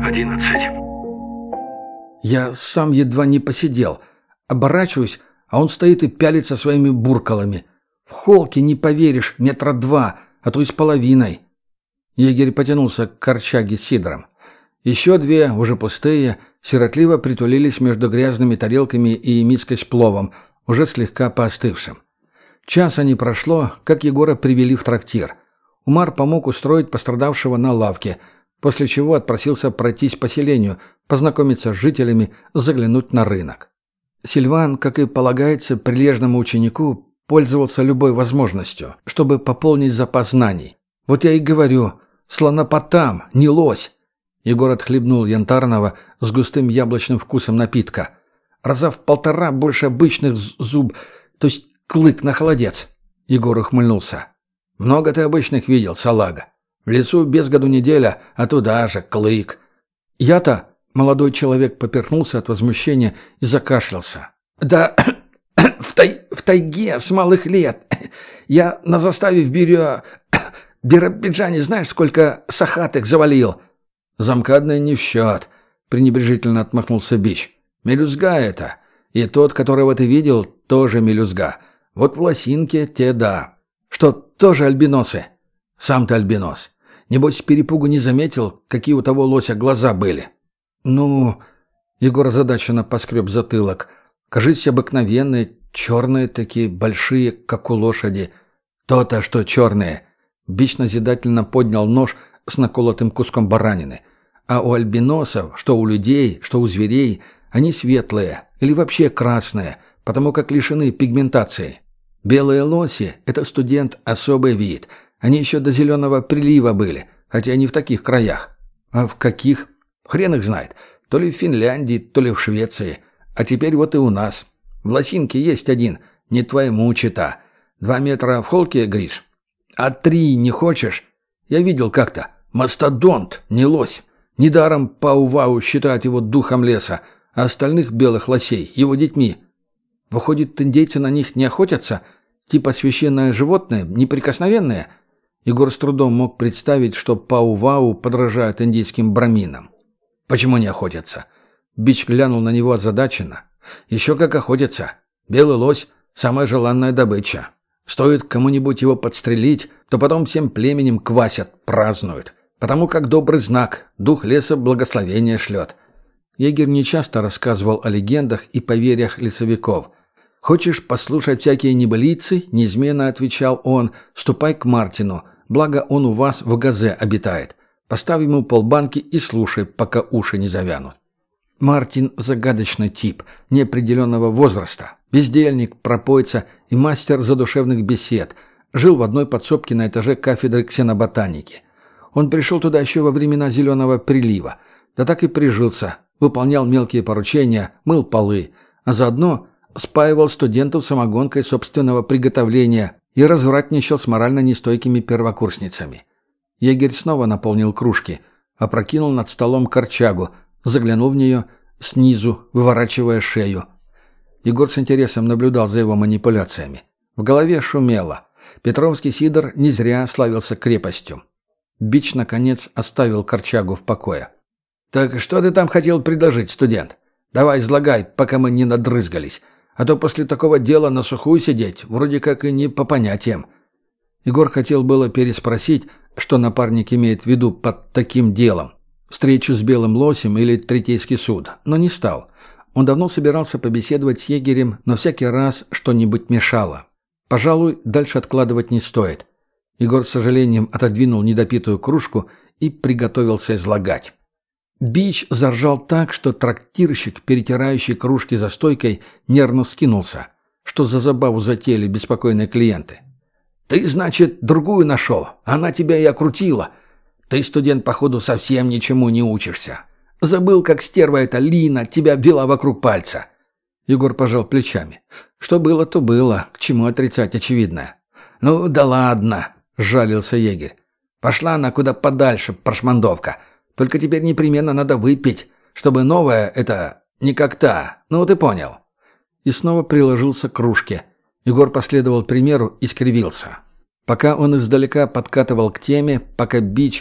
11. Я сам едва не посидел. Оборачиваюсь, а он стоит и пялится своими буркалами. В холке, не поверишь, 2 метра, а то и с половиной. Егерь потянулся к корчаге с сидром. Еще 2, уже пустые, сиротливо притулились между грязными тарелками и миской с пловом, уже слегка поостывшим. Часа не прошло, как Егора привели в трактир. Умар помог устроить пострадавшего на лавке, после чего отпросился пройтись по селению, познакомиться с жителями, заглянуть на рынок. Сильван, как и полагается прилежному ученику, пользовался любой возможностью, чтобы пополнить запас знаний. Вот я и говорю, слонопотам, не лось. Егор отхлебнул янтарного с густым яблочным вкусом напитка. Раза в 1,5 больше обычных зуб, то есть клык на холодец. Егор ухмыльнулся. Много ты обычных видел, салага. В лесу без году неделя, а туда же клык. Я-то... Молодой человек поперхнулся от возмущения и закашлялся. «Да в тайге с малых лет. Я на заставе в Биробиджане знаешь, сколько сахатых завалил?» «Замкадный не в счет», — пренебрежительно отмахнулся Бич. «Мелюзга это. И тот, которого ты видел, тоже мелюзга. Вот в лосинке те да. Что, тоже альбиносы?» «Сам ты альбинос. Небось, с перепугу не заметил, какие у того лося глаза были». «Ну...» — Егор озадаченно поскреб затылок. «Кажись, обыкновенные, черные такие, большие, как у лошади». «То-то, что черные!» Бич назидательно поднял нож с наколотым куском баранины. «А у альбиносов, что у людей, что у зверей, они светлые или вообще красные, потому как лишены пигментации. Белые лоси — это студент особый вид. Они еще до зеленого прилива были, хотя не в таких краях. А в каких? Хрен их знает. То ли в Финляндии, то ли в Швеции. А теперь вот и у нас. В лосинке есть один, не твоему чита. 2 метра в холке, Гриш? А 3 не хочешь? Я видел как-то. Мастодонт, не лось. Недаром Пау-Вау считают его духом леса, а остальных белых лосей его детьми. Выходит, индейцы на них не охотятся? Типа священное животное, неприкосновенное?» Егор с трудом мог представить, что Пау-Вау подражает индийским браминам. «Почему не охотятся?» Бич глянул на него озадаченно. «Еще как охотятся. Белый лось – самая желанная добыча. Стоит кому-нибудь его подстрелить, то потом всем племенем квасят, празднуют. Потому как добрый знак, дух леса благословение шлет». Егерь нечасто рассказывал о легендах и поверьях лесовиков. «Хочешь послушать всякие небылицы?» – неизменно отвечал он. «Ступай к Мартину, благо он у вас в Газе обитает. Поставь ему полбанки и слушай, пока уши не завянут». Мартин – загадочный тип, неопределенного возраста. Бездельник, пропойца и мастер задушевных бесед. Жил в одной подсобке на этаже кафедры ксеноботаники. Он пришел туда еще во времена Зеленого прилива. Да так и прижился. Выполнял мелкие поручения, мыл полы. А заодно спаивал студентов самогонкой собственного приготовления и развратничал с морально нестойкими первокурсницами. Егерь снова наполнил кружки, опрокинул над столом корчагу, заглянул в нее снизу, выворачивая шею. Егор с интересом наблюдал за его манипуляциями. В голове шумело. Петровский сидр не зря славился крепостью. Бич, наконец, оставил корчагу в покое. «Так что ты там хотел предложить, студент? Давай излагай, пока мы не надрызгались. А то после такого дела на сухую сидеть, вроде как и не по понятиям». Егор хотел было переспросить, что напарник имеет в виду под таким делом. Встречу с белым лосем или третейский суд, но не стал. Он давно собирался побеседовать с егерем, но всякий раз что-нибудь мешало. Пожалуй, дальше откладывать не стоит. Егор с сожалением отодвинул недопитую кружку и приготовился излагать. Бич заржал так, что трактирщик, перетирающий кружки за стойкой, нервно скинулся. Что за забаву затеяли беспокойные клиенты? «Ты, значит, другую нашел? Она тебя и окрутила. Ты, студент, походу, совсем ничему не учишься. Забыл, как стерва эта Лина тебя вела вокруг пальца». Егор пожал плечами. «Что было, то было. К чему отрицать очевидное?» «Ну да ладно», — сжалился егерь. «Пошла она куда подальше, прошмандовка. Только теперь непременно надо выпить, чтобы новая это не как та. Ну, ты понял». И снова приложился к кружке. Егор последовал примеру и скривился. Пока он издалека подкатывал к теме, пока Бич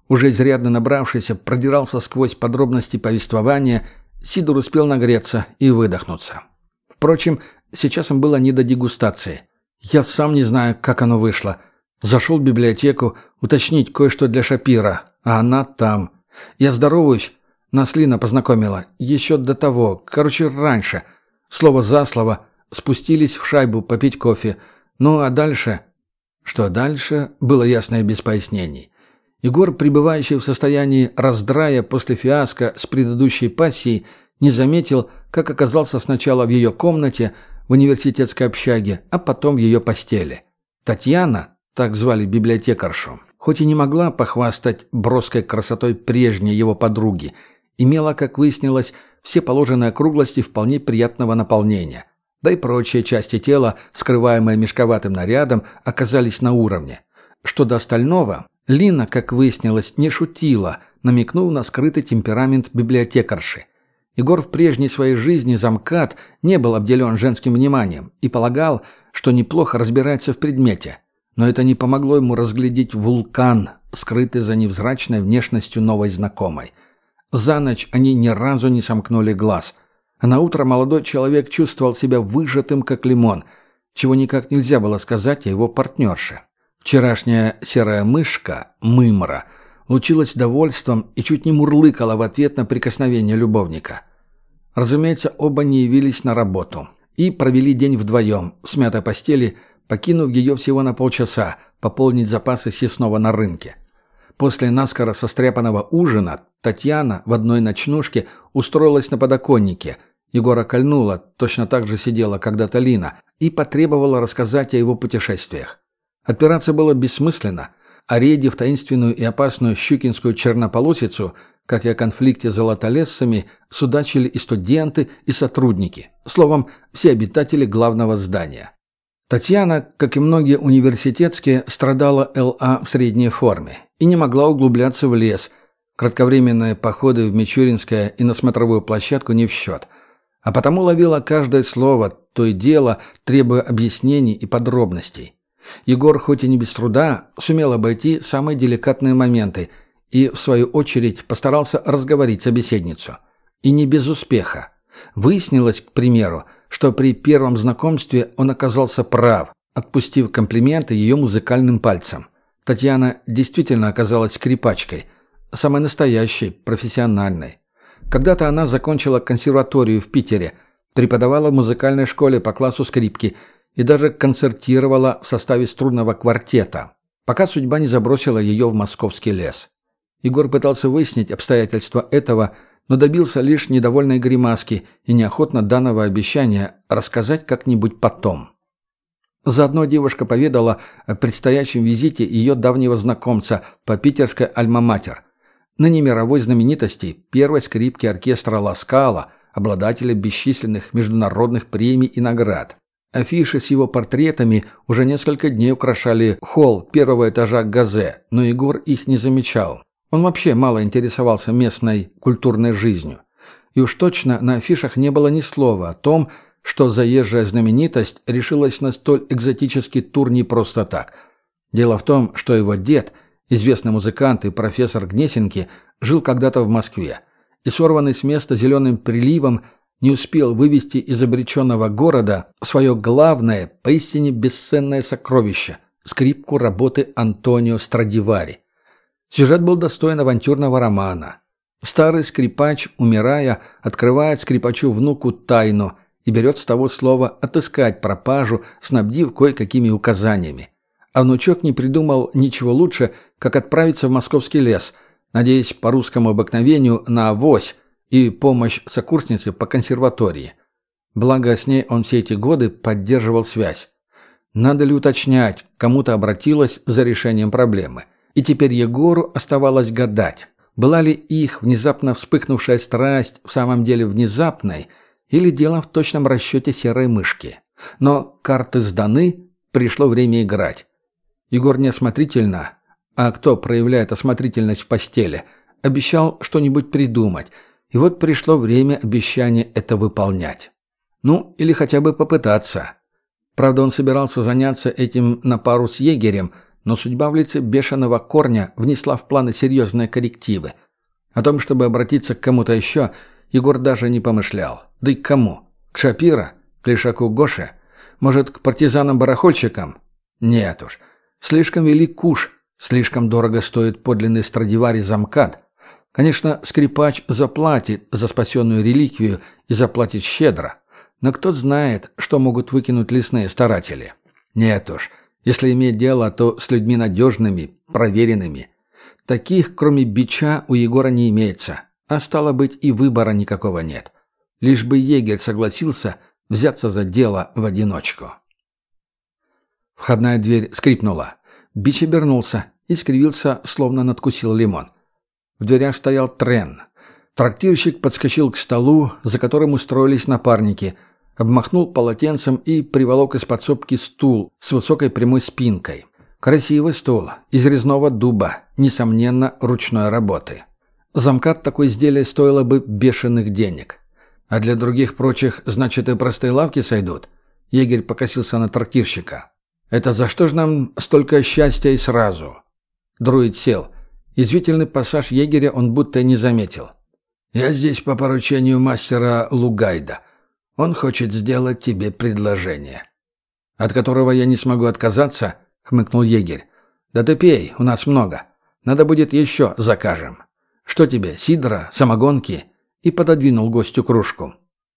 Уже изрядно набравшийся, продирался сквозь подробности повествования, Сидор успел нагреться и выдохнуться. Впрочем, сейчас им было не до дегустации. Я сам не знаю, как оно вышло. Зашел в библиотеку уточнить кое-что для Шапира, а она там. Я здороваюсь. Нас Лина познакомила. Еще до того, раньше. Слово за слово. Спустились в шайбу попить кофе. Ну, а дальше... Что дальше, было ясно и без пояснений. Егор, пребывающий в состоянии раздрая после фиаско с предыдущей пассией, не заметил, как оказался сначала в ее комнате в университетской общаге, а потом в ее постели. Татьяна, так звали библиотекаршу, хоть и не могла похвастать броской красотой прежней его подруги, имела, как выяснилось, все положенные округлости вполне приятного наполнения. Да и прочие части тела, скрываемые мешковатым нарядом, оказались на уровне. Что до остального, Лина, как выяснилось, не шутила, намекнув на скрытый темперамент библиотекарши. Егор в прежней своей жизни замкат не был обделен женским вниманием и полагал, что неплохо разбирается в предмете. Но это не помогло ему разглядеть вулкан, скрытый за невзрачной внешностью новой знакомой. За ночь они ни разу не сомкнули глаз. А наутро молодой человек чувствовал себя выжатым, как лимон, чего никак нельзя было сказать о его партнерше. Вчерашняя серая мышка, Мымра, лучилась довольством и чуть не мурлыкала в ответ на прикосновение любовника. Разумеется, оба не явились на работу и провели день вдвоем, в смятой постели, покинув ее всего на полчаса, пополнить запасы съестного на рынке. После наскоро состряпанного ужина Татьяна в одной ночнушке устроилась на подоконнике. Егора кольнула, точно так же сидела когда-то Лина, и потребовала рассказать о его путешествиях. Отпираться было бессмысленно. О рейде в таинственную и опасную Щукинскую чернополосицу, как и о конфликте с золотолесцами, судачили и студенты, и сотрудники. Словом, все обитатели главного здания. Татьяна, как и многие университетские, страдала ЛА в средней форме и не могла углубляться в лес. Кратковременные походы в Мичуринское и на смотровую площадку не в счет. А потому ловила каждое слово, то и дело, требуя объяснений и подробностей. Егор, хоть и не без труда, сумел обойти самые деликатные моменты и, в свою очередь, постарался разговорить собеседницу. И не без успеха. Выяснилось, к примеру, что при первом знакомстве он оказался прав, отпустив комплименты ее музыкальным пальцем. Татьяна действительно оказалась скрипачкой, самой настоящей, профессиональной. Когда-то она закончила консерваторию в Питере, преподавала в музыкальной школе по классу скрипки и даже концертировала в составе струнного квартета, пока судьба не забросила ее в московский лес. Егор пытался выяснить обстоятельства этого, но добился лишь недовольной гримаски и неохотно данного обещания рассказать как-нибудь потом. Заодно девушка поведала о предстоящем визите ее давнего знакомца по питерской альма-матер, ныне мировой знаменитости, первой скрипки оркестра «Ла Скала», обладателя бесчисленных международных премий и наград. Афиши с его портретами уже несколько дней украшали холл первого этажа Газе, но Егор их не замечал. Он вообще мало интересовался местной культурной жизнью. И уж точно на афишах не было ни слова о том, что заезжая знаменитость решилась на столь экзотический тур не просто так. Дело в том, что его дед, известный музыкант и профессор Гнесинки, жил когда-то в Москве, и сорванный с места зеленым приливом не успел вывести из обреченного города свое главное, поистине бесценное сокровище – скрипку работы Антонио Страдивари. Сюжет был достоин авантюрного романа. Старый скрипач, умирая, открывает скрипачу-внуку тайну и берет с того слова отыскать пропажу, снабдив кое-какими указаниями. А внучок не придумал ничего лучше, как отправиться в московский лес, надеясь по русскому обыкновению на авось и помощь сокурсницы по консерватории. Благо, с ней он все эти годы поддерживал связь. Надо ли уточнять, кому-то обратилась за решением проблемы. И теперь Егору оставалось гадать, была ли их внезапно вспыхнувшая страсть в самом деле внезапной или дело в точном расчете серой мышки. Но карты сданы, пришло время играть. Егор неосмотрительно, а кто проявляет осмотрительность в постели, обещал что-нибудь придумать, и вот пришло время обещания это выполнять. Ну, или хотя бы попытаться. Правда, он собирался заняться этим на пару с егерем, но судьба в лице бешеного корня внесла в планы серьезные коррективы. О том, чтобы обратиться к кому-то еще, Егор даже не помышлял. Да и к кому? К Шапира? К Лешаку Гоше? Может, к партизанам-барахольщикам? Нет уж. Слишком велик куш, слишком дорого стоит подлинный Страдивари замкат. Конечно, скрипач заплатит за спасенную реликвию и заплатит щедро. Но кто знает, что могут выкинуть лесные старатели. Нет уж. Если иметь дело, то с людьми надежными, проверенными. Таких, кроме бича, у Егора не имеется. А стало быть, и выбора никакого нет. Лишь бы егерь согласился взяться за дело в одиночку. Входная дверь скрипнула. Бич обернулся и скривился, словно надкусил лимон. В дверях стоял Трен. Трактирщик подскочил к столу, за которым устроились напарники, обмахнул полотенцем и приволок из подсобки стул с высокой прямой спинкой. Красивый стул, из резного дуба, несомненно, ручной работы. Замкат такой изделия стоило бы бешеных денег. А для других прочих, значит, и простые лавки сойдут. Егерь покосился на трактирщика. «Это за что ж нам столько счастья и сразу?» Друид сел. Язвительный пассаж егеря он будто не заметил. «Я здесь по поручению мастера Лугайда. Он хочет сделать тебе предложение». «От которого я не смогу отказаться?» — хмыкнул егерь. «Да ты пей, у нас много. Надо будет еще закажем. Что тебе, сидра, самогонки?» И пододвинул гостю кружку.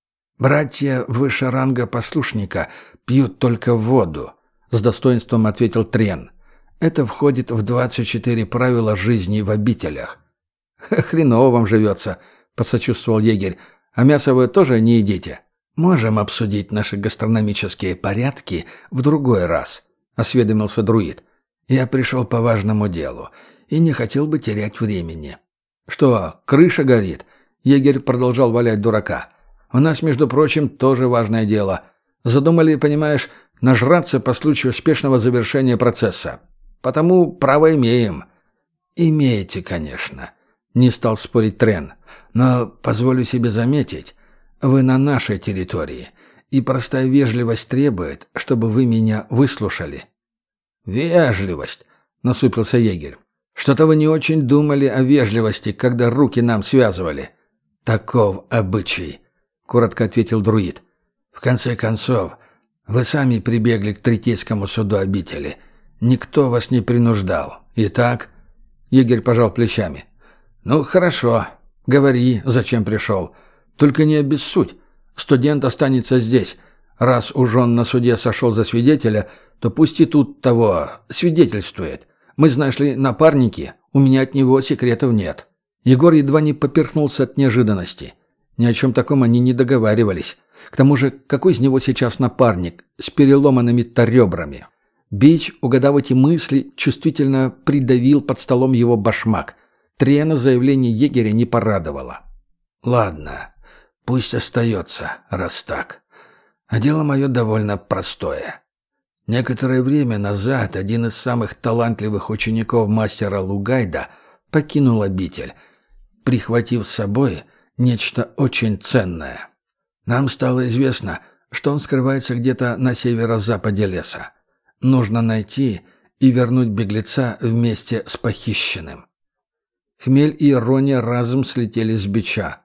«Братья выше ранга послушника пьют только воду», — с достоинством ответил Трен. «Это входит в 24 правила жизни в обителях». «Хреново вам живется», — посочувствовал егерь. «А мясо вы тоже не едите?» «Можем обсудить наши гастрономические порядки в другой раз», — осведомился друид. «Я пришел по важному делу и не хотел бы терять времени». «Что, крыша горит?» Егерь продолжал валять дурака. «У нас, между прочим, тоже важное дело. Задумали, понимаешь, нажраться по случаю успешного завершения процесса. Потому право имеем». «Имеете, конечно», — не стал спорить Трен. «Но позволю себе заметить, вы на нашей территории, и простая вежливость требует, чтобы вы меня выслушали». «Вежливость», — насупился егерь. «Что-то вы не очень думали о вежливости, когда руки нам связывали». «Таков обычай», — коротко ответил друид. «В конце концов, вы сами прибегли к третейскому суду обители. Никто вас не принуждал. Итак...» Егерь пожал плечами. «Ну, хорошо. Говори, зачем пришел. Только не обессудь. Студент останется здесь. Раз уж он на суде сошел за свидетеля, то пусть и тут того свидетельствует. Мы, знаешь ли, напарники. У меня от него секретов нет». Егор едва не поперхнулся от неожиданности. Ни о чем таком они не договаривались. К тому же, какой из него сейчас напарник с переломанными-то ребрами? Бич, угадав эти мысли, чувствительно придавил под столом его башмак. Трена заявление егеря не порадовало. «Ладно, пусть остается, раз так. А дело мое довольно простое. Некоторое время назад один из самых талантливых учеников мастера Лугайда покинул обитель, прихватив с собой нечто очень ценное. Нам стало известно, что он скрывается где-то на северо-западе леса. Нужно найти и вернуть беглеца вместе с похищенным». Хмель и ирония разом слетели с бича.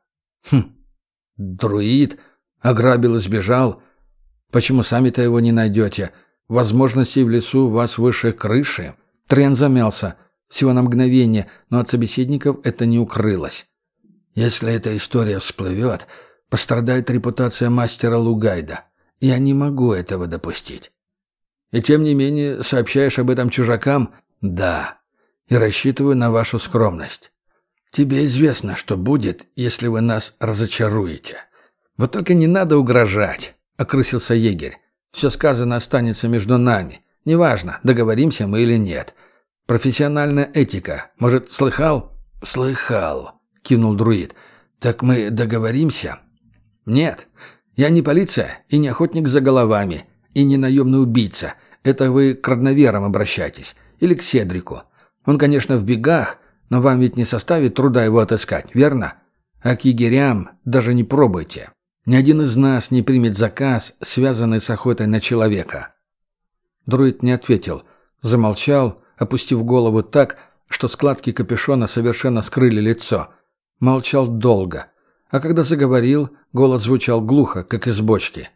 Друид? Ограбил и сбежал? Почему сами-то его не найдете? Возможностей в лесу у вас выше крыши?» Трен замялся. Всего на мгновение, но от собеседников это не укрылось. «Если эта история всплывет, пострадает репутация мастера Лугайда. Я не могу этого допустить». «И тем не менее сообщаешь об этом чужакам?» «Да. И рассчитываю на вашу скромность. Тебе известно, что будет, если вы нас разочаруете». «Вот только не надо угрожать», — окрысился егерь. «Все сказано останется между нами. Неважно, договоримся мы или нет. Профессиональная этика. Может, слыхал?» «Слыхал», — кивнул друид. «Так мы договоримся?» «Нет. Я не полиция и не охотник за головами, и не наемный убийца. Это вы к родноверам обращайтесь. Или к Седрику. Он, конечно, в бегах, но вам ведь не составит труда его отыскать, верно? А к егерям даже не пробуйте. Ни один из нас не примет заказ, связанный с охотой на человека». Друид не ответил. Замолчал, опустив голову так, что складки капюшона совершенно скрыли лицо. Молчал долго. А когда заговорил, голос звучал глухо, как из бочки.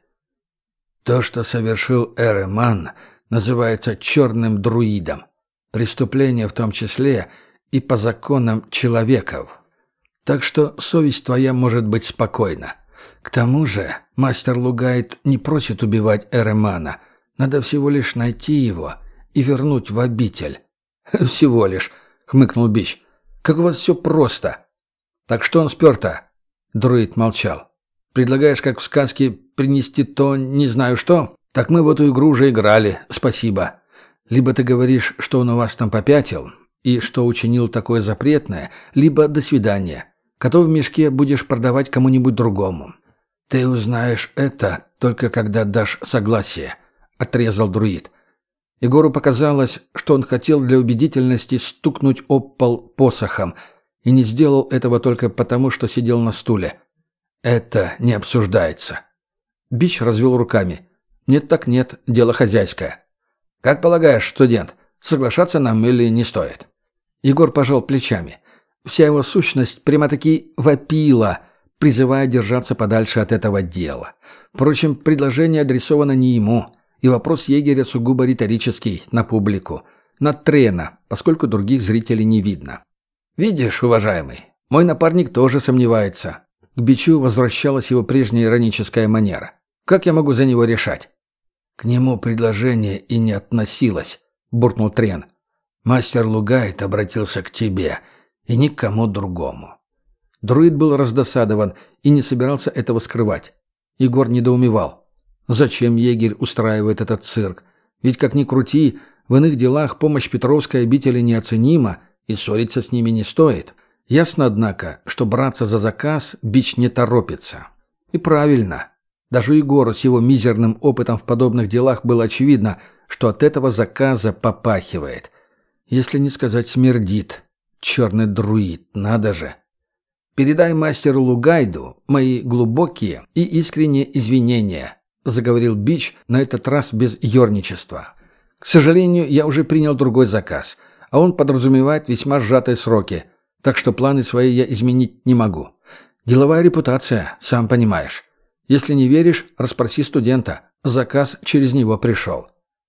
«То, что совершил Эреман, называется черным друидом. Преступление в том числе и по законам человеков. Так что совесть твоя может быть спокойна. К тому же мастер Лугайт не просит убивать Эремана. Надо всего лишь найти его и вернуть в обитель». «Всего лишь», — хмыкнул Бич. «Как у вас все просто». «Так что он спер-то?» Друид молчал. «Предлагаешь, как в сказке, принести то не знаю что? Так мы в эту игру уже играли, спасибо. Либо ты говоришь, что он у вас там попятил, и что учинил такое запретное, либо до свидания. Котов в мешке будешь продавать кому-нибудь другому. Ты узнаешь это только когда дашь согласие», — отрезал друид. Егору показалось, что он хотел для убедительности стукнуть об пол посохом, и не сделал этого только потому, что сидел на стуле. «Это не обсуждается». Бич развел руками. «Нет так нет, дело хозяйское». «Как полагаешь, студент, соглашаться нам или не стоит?» Егор пожал плечами. Вся его сущность прямо-таки вопила, призывая держаться подальше от этого дела. Впрочем, предложение адресовано не ему, и вопрос егеря сугубо риторический, на публику, на Трена, поскольку других зрителей не видно. «Видишь, уважаемый, мой напарник тоже сомневается». К Бичу возвращалась его прежняя ироническая манера. «Как я могу за него решать?» «К нему предложение и не относилось», — буркнул Трен. «Мастер Лугайт обратился к тебе и ни к кому другому». Друид был раздосадован и не собирался этого скрывать. Егор недоумевал. Зачем егерь устраивает этот цирк? Ведь, как ни крути, в иных делах помощь Петровской обители неоценима, и ссориться с ними не стоит. Ясно, однако, что браться за заказ Бич не торопится. И правильно. Даже Егору с его мизерным опытом в подобных делах было очевидно, что от этого заказа попахивает. Если не сказать смердит. Черный друид, надо же. «Передай мастеру Лугайду мои глубокие и искренние извинения», — заговорил Бич, на этот раз без ерничества. «К сожалению, я уже принял другой заказ, а он подразумевает весьма сжатые сроки, так что планы свои я изменить не могу. Деловая репутация, сам понимаешь. Если не веришь, расспроси студента. Заказ через него пришел».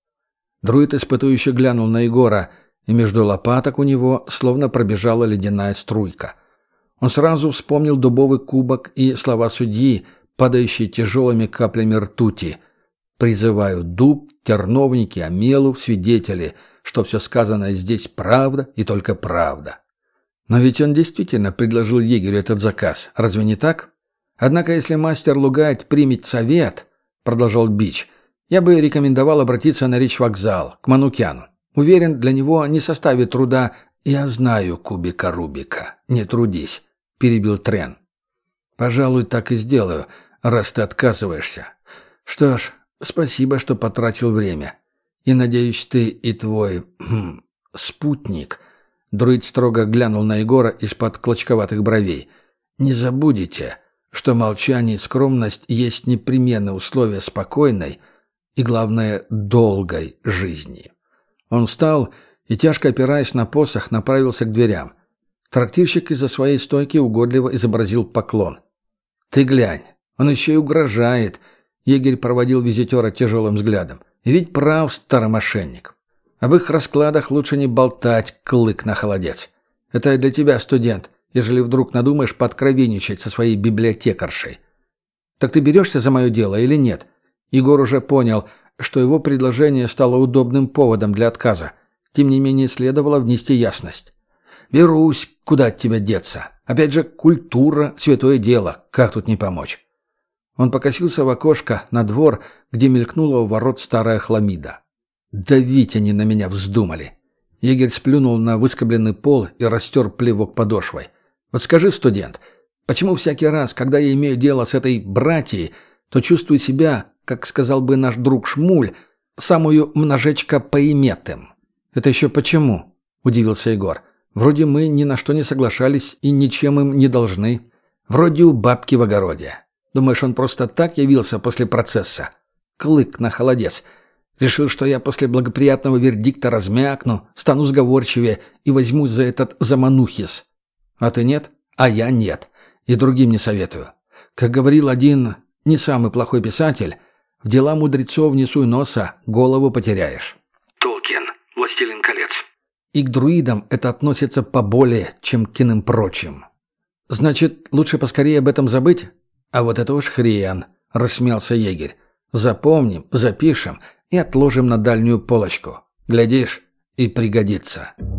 Друид испытующе глянул на Егора, и между лопаток у него словно пробежала ледяная струйка. Он сразу вспомнил дубовый кубок и слова судьи, падающие тяжелыми каплями ртути. «Призываю дуб, терновники, омелу, свидетели, что все сказанное здесь правда и только правда». Но ведь он действительно предложил егерю этот заказ, разве не так? Однако, если мастер Лугайт примет совет, продолжал Бич, я бы рекомендовал обратиться на речвокзал, к Манукяну. Уверен, для него не составит труда. «Я знаю кубика Рубика, не трудись», — перебил Трен. «Пожалуй, так и сделаю, раз ты отказываешься. Что ж, спасибо, что потратил время. И, надеюсь, ты и твой спутник...» Друид строго глянул на Егора из-под клочковатых бровей. «Не забудете, что молчание и скромность есть непременные условия спокойной и, главное, долгой жизни». Он встал и, тяжко опираясь на посох, направился к дверям. Трактирщик из-за своей стойки угодливо изобразил поклон. «Ты глянь, он еще и угрожает», — егерь проводил визитера тяжелым взглядом. «Ведь прав старый мошенник. Об их раскладах лучше не болтать, клык на холодец. Это для тебя, студент, ежели вдруг надумаешь подкровенничать со своей библиотекаршей. Так ты берешься за мое дело или нет?» Егор уже понял, что его предложение стало удобным поводом для отказа. Тем не менее, следовало внести ясность. «Берусь, куда от тебя деться? Опять же, культура — святое дело, как тут не помочь?» Он покосился в окошко на двор, где мелькнула у ворот старая хламида. «Давить они на меня вздумали!» Егерь сплюнул на выскобленный пол и растер плевок подошвой. «Вот скажи, студент, почему всякий раз, когда я имею дело с этой братьей, то чувствую себя, как сказал бы наш друг Шмуль, самую множечко поиметым?» «Это еще почему?» – удивился Егор. «Вроде мы ни на что не соглашались и ничем им не должны. Вроде у бабки в огороде. Думаешь, он просто так явился после процесса? Клык на холодец. Решил, что я после благоприятного вердикта размякну, стану сговорчивее и возьмусь за этот заманухис. А ты нет? А я нет. И другим не советую. Как говорил один не самый плохой писатель, в дела мудрецов не суй носа, голову потеряешь. Толкин. Властелин колец. И к друидам это относится поболее, чем к иным прочим. Значит, лучше поскорее об этом забыть? А вот это уж хрен, рассмеялся егерь. Запомним, запишем и отложим на дальнюю полочку. Глядишь, и пригодится.